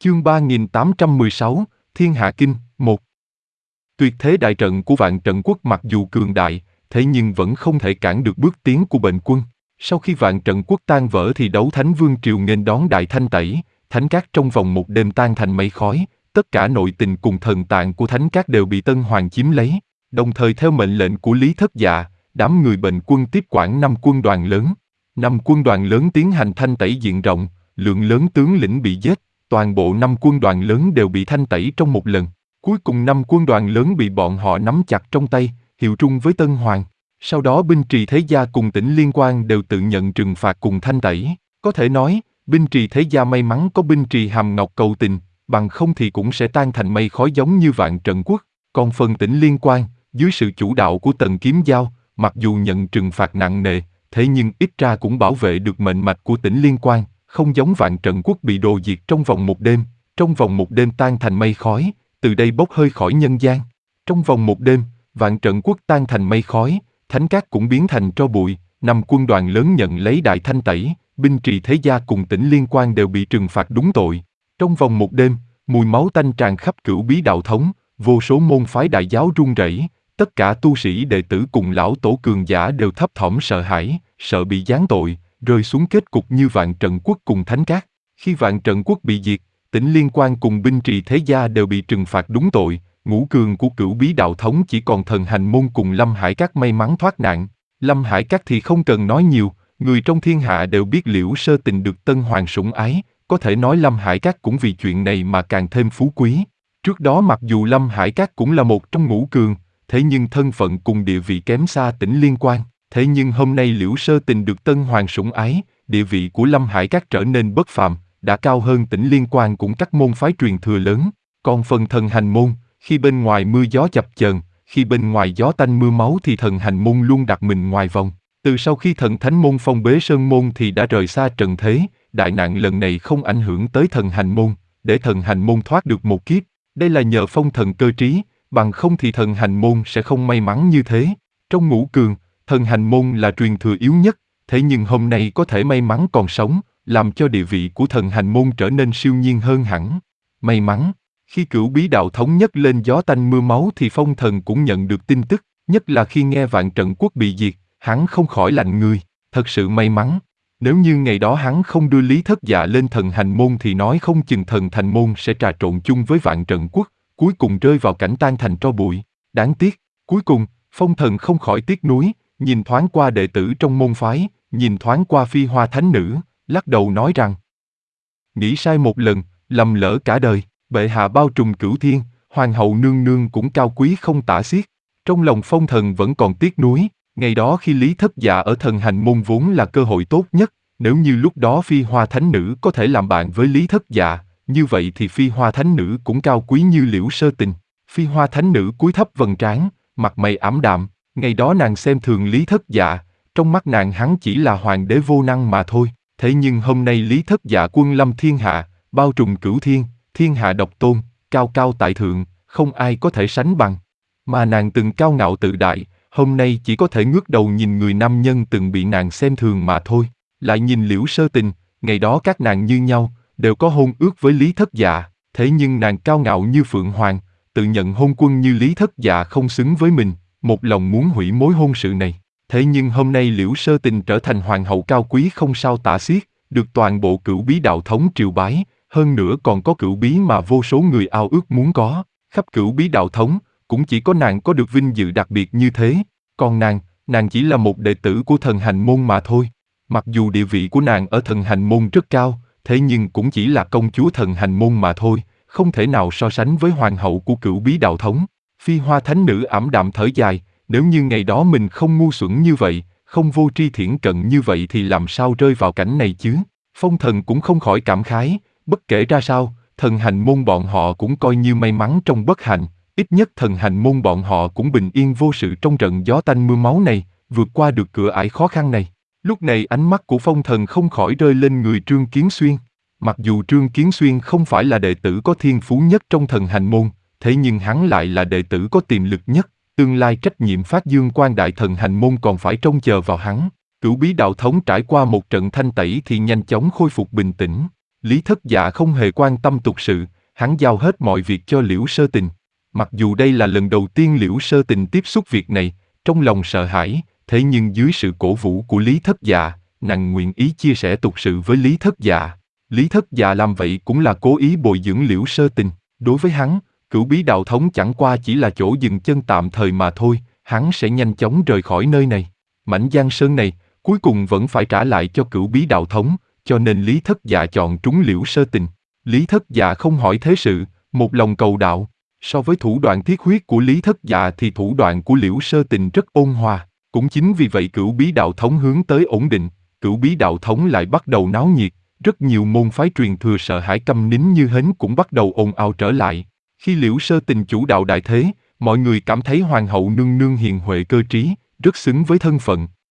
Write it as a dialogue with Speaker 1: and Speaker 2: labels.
Speaker 1: Chương 3816, Thiên Hạ Kinh, 1. Tuyệt thế đại trận của Vạn Trận Quốc mặc dù cường đại, thế nhưng vẫn không thể cản được bước tiến của Bệnh Quân. Sau khi Vạn Trận Quốc tan vỡ thì Đấu Thánh Vương Triều nghênh đón đại thanh tẩy, thánh cát trong vòng một đêm tan thành mây khói, tất cả nội tình cùng thần tạng của thánh cát đều bị Tân Hoàng chiếm lấy. Đồng thời theo mệnh lệnh của Lý Thất Dạ, đám người Bệnh Quân tiếp quản 5 quân đoàn lớn. 5 quân đoàn lớn tiến hành thanh tẩy diện rộng, lượng lớn tướng lĩnh bị giết. Toàn bộ 5 quân đoàn lớn đều bị thanh tẩy trong một lần. Cuối cùng 5 quân đoàn lớn bị bọn họ nắm chặt trong tay, hiệu trung với Tân Hoàng. Sau đó Binh Trì Thế Gia cùng Tỉnh Liên Quan đều tự nhận trừng phạt cùng thanh tẩy. Có thể nói, Binh Trì Thế Gia may mắn có Binh Trì Hàm Ngọc cầu tình, bằng không thì cũng sẽ tan thành mây khói giống như Vạn Trận Quốc. Còn phần Tỉnh Liên Quan, dưới sự chủ đạo của Tần Kiếm Giao, mặc dù nhận trừng phạt nặng nề, thế nhưng ít ra cũng bảo vệ được mệnh mạch của Tỉnh Liên Quan. Không giống Vạn Trận Quốc bị đồ diệt trong vòng một đêm tan thành mây khói, từ đây bốc hơi khỏi nhân gian. Trong vòng một đêm, Vạn Trận Quốc tan thành mây khói, thánh cát cũng biến thành tro bụi, 5 quân đoàn lớn nhận lấy đại thanh tẩy, Binh Trì Thế Gia cùng Tỉnh Liên Quan đều bị trừng phạt đúng tội. Trong vòng một đêm, mùi máu tanh tràn khắp Cửu Bí Đạo Thống, vô số môn phái đại giáo run rẩy, tất cả tu sĩ đệ tử cùng lão tổ cường giả đều thấp thỏm sợ hãi, sợ bị giáng tội, rơi xuống kết cục như Vạn Trận Quốc cùng thánh cát. Khi Vạn Trận Quốc bị diệt, Tỉnh Liên Quan cùng Binh Trì Thế Gia đều bị trừng phạt đúng tội, ngũ cường của Cửu Bí Đạo Thống chỉ còn Thần Hành Môn cùng Lâm Hải Các may mắn thoát nạn. Lâm Hải Các thì không cần nói nhiều, người trong thiên hạ đều biết Liễu Sơ Tình được Tân Hoàng sủng ái, có thể nói Lâm Hải Các cũng vì chuyện này mà càng thêm phú quý. Trước đó mặc dù Lâm Hải Các cũng là một trong ngũ cường, thế nhưng thân phận cùng địa vị kém xa Tỉnh Liên Quan. Thế nhưng hôm nay Liễu Sơ Tình được Tân Hoàng sủng ái, địa vị của Lâm Hải Các trở nên bất phàm, đã cao hơn Tỉnh Liên Quan cũng các môn phái truyền thừa lớn. Còn phần Thần Hành Môn, khi bên ngoài mưa gió chập chờn, khi bên ngoài gió tanh mưa máu thì Thần Hành Môn luôn đặt mình ngoài vòng. Từ sau khi Thần Thánh Môn phong bế Sơn Môn thì đã rời xa trần thế, đại nạn lần này không ảnh hưởng tới Thần Hành Môn, để Thần Hành Môn thoát được một kiếp. Đây là nhờ phong thần cơ trí, bằng không thì Thần Hành Môn sẽ không may mắn như thế. Trong ngũ cường, Thần Hành Môn là truyền thừa yếu nhất, thế nhưng hôm nay có thể may mắn còn sống, làm cho địa vị của Thần Hành Môn trở nên siêu nhiên hơn hẳn. May mắn, khi Cửu Bí Đạo Thống nhấc lên gió tanh mưa máu thì Phong Thần cũng nhận được tin tức, nhất là khi nghe Vạn Trận Quốc bị diệt, hắn không khỏi lạnh người, thật sự may mắn. Nếu như ngày đó hắn không đưa Lý Thất Dạ lên Thần Hành Môn thì nói không chừng Thần Hành Môn sẽ trà trộn chung với Vạn Trận Quốc, cuối cùng rơi vào cảnh tan thành tro bụi. Đáng tiếc, cuối cùng, Phong Thần không khỏi tiếc nuối, nhìn thoáng qua đệ tử trong môn phái, nhìn thoáng qua Phi Hoa Thánh Nữ, lắc đầu nói rằng: nghĩ sai một lần, lầm lỡ cả đời. Bệ hạ bao trùm cửu thiên, hoàng hậu nương nương cũng cao quý không tả xiết. Trong lòng Phong Thần vẫn còn tiếc nuối, ngày đó khi Lý Thất Dạ ở Thần Hành Môn vốn là cơ hội tốt nhất, nếu như lúc đó Phi Hoa Thánh Nữ có thể làm bạn với Lý Thất Dạ, như vậy thì Phi Hoa Thánh Nữ cũng cao quý như Liễu Sơ Tình. Phi Hoa Thánh Nữ cúi thấp vầng trán, mặt mày ảm đạm, ngày đó nàng xem thường Lý Thất Dạ, trong mắt nàng hắn chỉ là hoàng đế vô năng mà thôi. Thế nhưng hôm nay Lý Thất Dạ quân lâm thiên hạ, bao trùm cửu thiên, thiên hạ độc tôn, cao cao tại thượng, không ai có thể sánh bằng. Mà nàng từng cao ngạo tự đại, hôm nay chỉ có thể ngước đầu nhìn người nam nhân từng bị nàng xem thường mà thôi. Lại nhìn Liễu Sơ Tình, ngày đó các nàng như nhau, đều có hôn ước với Lý Thất Dạ, thế nhưng nàng cao ngạo như Phượng Hoàng, tự nhận hôn quân như Lý Thất Dạ không xứng với mình, một lòng muốn hủy mối hôn sự này. Thế nhưng hôm nay Liễu Sơ Tình trở thành hoàng hậu cao quý không sao tả xiết, được toàn bộ Cửu Bí Đạo Thống triều bái, hơn nữa còn có cửu bí mà vô số người ao ước muốn có. Khắp Cửu Bí Đạo Thống, cũng chỉ có nàng có được vinh dự đặc biệt như thế. Còn nàng chỉ là một đệ tử của Thần Hành Môn mà thôi. Mặc dù địa vị của nàng ở Thần Hành Môn rất cao, thế nhưng cũng chỉ là công chúa Thần Hành Môn mà thôi, không thể nào so sánh với hoàng hậu của Cửu Bí Đạo Thống. Phi Hoa Thánh Nữ ảm đạm thở dài, nếu như ngày đó mình không ngu xuẩn như vậy, không vô tri thiển cận như vậy thì làm sao rơi vào cảnh này chứ? Phong Thần cũng không khỏi cảm khái, bất kể ra sao, Thần Hành Môn bọn họ cũng coi như may mắn trong bất hạnh, ít nhất Thần Hành Môn bọn họ cũng bình yên vô sự trong trận gió tanh mưa máu này, vượt qua được cửa ải khó khăn này. Lúc này ánh mắt của Phong Thần không khỏi rơi lên người Trương Kiến Xuyên. Mặc dù Trương Kiến Xuyên không phải là đệ tử có thiên phú nhất trong Thần Hành Môn, thế nhưng hắn lại là đệ tử có tiềm lực nhất, tương lai trách nhiệm phát dương quang đại Thần Hành Môn còn phải trông chờ vào hắn. Cửu Bí Đạo Thống trải qua một trận thanh tẩy thì nhanh chóng khôi phục bình tĩnh. Lý Thất Dạ không hề quan tâm tục sự, hắn giao hết mọi việc cho Liễu Sơ Tình. Mặc dù đây là lần đầu tiên Liễu Sơ Tình tiếp xúc việc này, trong lòng sợ hãi, thế nhưng dưới sự cổ vũ của Lý Thất Dạ, nàng nguyện ý chia sẻ tục sự với Lý Thất Dạ. Lý Thất Dạ làm vậy cũng là cố ý bồi dưỡng Liễu Sơ Tình. Đối với hắn, Cửu Bí Đạo Thống chẳng qua chỉ là chỗ dừng chân tạm thời mà thôi, hắn sẽ nhanh chóng rời khỏi nơi này. Mảnh Giang Sơn này, cuối cùng vẫn phải trả lại cho Cửu Bí Đạo Thống, cho nên Lý Thất Dạ chọn trúng Liễu Sơ Tình. Lý Thất Dạ không hỏi thế sự, một lòng cầu đạo. So với thủ đoạn thiết huyết của Lý Thất Dạ thì thủ đoạn của Liễu Sơ Tình rất ôn hòa. Cũng chính vì vậy Cửu Bí Đạo Thống hướng tới ổn định, Cửu Bí Đạo Thống lại bắt đầu náo nhiệt. Rất nhiều môn phái truyền thừa sợ hãi câm nín như hến cũng bắt đầu ồn ào trở lại. Khi Liễu Sơ Tình chủ đạo đại thế, mọi người cảm thấy hoàng hậu nương nương hiền huệ cơ trí, rất xứng với thân phận.